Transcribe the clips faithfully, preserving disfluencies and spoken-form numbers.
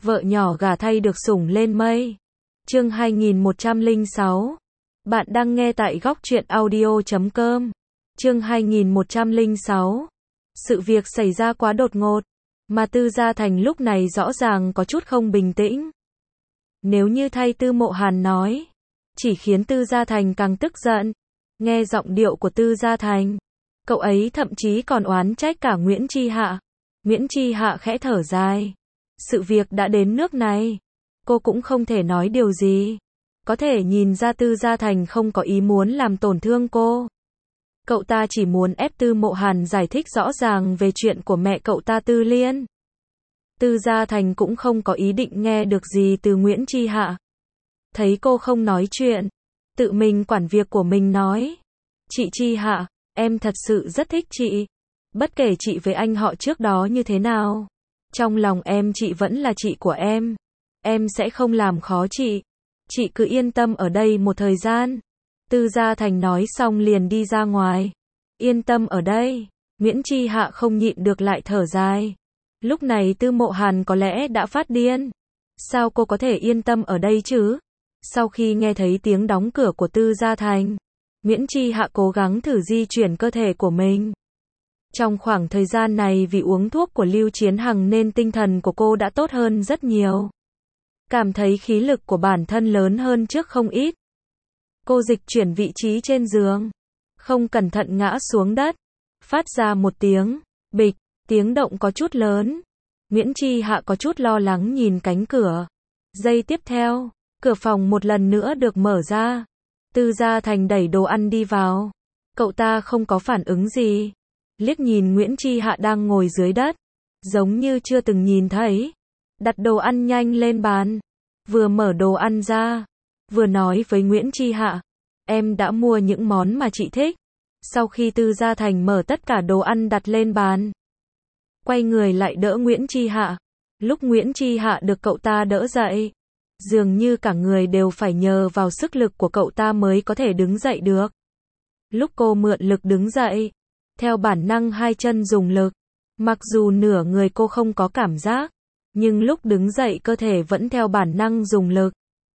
Vợ nhỏ gả thay được sủng lên mây. Chương hai nghìn một trăm lẻ sáu. Bạn đang nghe tại góc truyện audio chấm com. Chương hai nghìn một trăm lẻ sáu. Sự việc xảy ra quá đột ngột, mà Tư Gia Thành lúc này rõ ràng có chút không bình tĩnh. Nếu như thay Tư Mộ Hàn nói, chỉ khiến Tư Gia Thành càng tức giận. Nghe giọng điệu của Tư Gia Thành, cậu ấy thậm chí còn oán trách cả Nguyễn Chi Hạ. Nguyễn Chi Hạ khẽ thở dài. Sự việc đã đến nước này, cô cũng không thể nói điều gì. Có thể nhìn ra Tư Gia Thành không có ý muốn làm tổn thương cô. Cậu ta chỉ muốn ép Tư Mộ Hàn giải thích rõ ràng về chuyện của mẹ cậu ta Tư Liên. Tư Gia Thành cũng không có ý định nghe được gì từ Nguyễn Chi Hạ. Thấy cô không nói chuyện, tự mình quản việc của mình nói. Chị Chi Hạ, em thật sự rất thích chị. Bất kể chị với anh họ trước đó như thế nào, trong lòng em chị vẫn là chị của em. Em sẽ không làm khó chị. Chị cứ yên tâm ở đây một thời gian. Tư Gia Thành nói xong liền đi ra ngoài. Yên tâm ở đây. Nguyễn Chi Hạ không nhịn được lại thở dài. Lúc này Tư Mộ Hàn có lẽ đã phát điên. Sao cô có thể yên tâm ở đây chứ? Sau khi nghe thấy tiếng đóng cửa của Tư Gia Thành, Nguyễn Chi Hạ cố gắng thử di chuyển cơ thể của mình. Trong khoảng thời gian này vì uống thuốc của Lưu Chiến Hằng nên tinh thần của cô đã tốt hơn rất nhiều. Cảm thấy khí lực của bản thân lớn hơn trước không ít. Cô dịch chuyển vị trí trên giường, không cẩn thận ngã xuống đất, phát ra một tiếng bịch, tiếng động có chút lớn. Nguyễn Chi Hạ có chút lo lắng nhìn cánh cửa. Giây tiếp theo, cửa phòng một lần nữa được mở ra. Tư Gia Thành đẩy đồ ăn đi vào. Cậu ta không có phản ứng gì. Liếc nhìn Nguyễn Chi Hạ đang ngồi dưới đất, giống như chưa từng nhìn thấy. Đặt đồ ăn nhanh lên bàn, vừa mở đồ ăn ra, vừa nói với Nguyễn Chi Hạ, em đã mua những món mà chị thích. Sau khi Tư Gia Thành mở tất cả đồ ăn đặt lên bàn, quay người lại đỡ Nguyễn Chi Hạ. Lúc Nguyễn Chi Hạ được cậu ta đỡ dậy, dường như cả người đều phải nhờ vào sức lực của cậu ta mới có thể đứng dậy được. Lúc cô mượn lực đứng dậy, theo bản năng hai chân dùng lực, mặc dù nửa người cô không có cảm giác, nhưng lúc đứng dậy cơ thể vẫn theo bản năng dùng lực.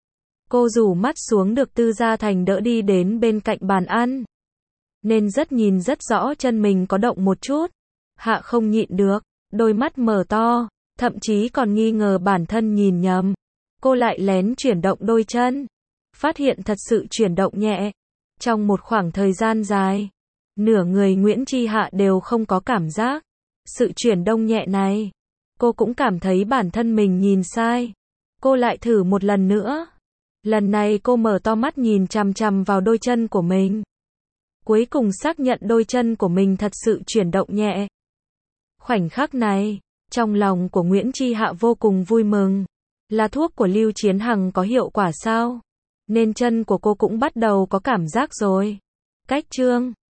Cô rủ mắt xuống được Tư Gia Thành đỡ đi đến bên cạnh bàn ăn, nên rất nhìn rất rõ chân mình có động một chút. Hạ không nhịn được, đôi mắt mở to, thậm chí còn nghi ngờ bản thân nhìn nhầm. Cô lại lén chuyển động đôi chân, phát hiện thật sự chuyển động nhẹ. Trong một khoảng thời gian dài, nửa người Nguyễn Chi Hạ đều không có cảm giác. Sự chuyển động nhẹ này, cô cũng cảm thấy bản thân mình nhìn sai. Cô lại thử một lần nữa. Lần này cô mở to mắt nhìn chằm chằm vào đôi chân của mình. Cuối cùng xác nhận đôi chân của mình thật sự chuyển động nhẹ. Khoảnh khắc này, trong lòng của Nguyễn Chi Hạ vô cùng vui mừng. Là thuốc của Lưu Chiến Hằng có hiệu quả sao? Nên chân của cô cũng bắt đầu có cảm giác rồi. Cách chương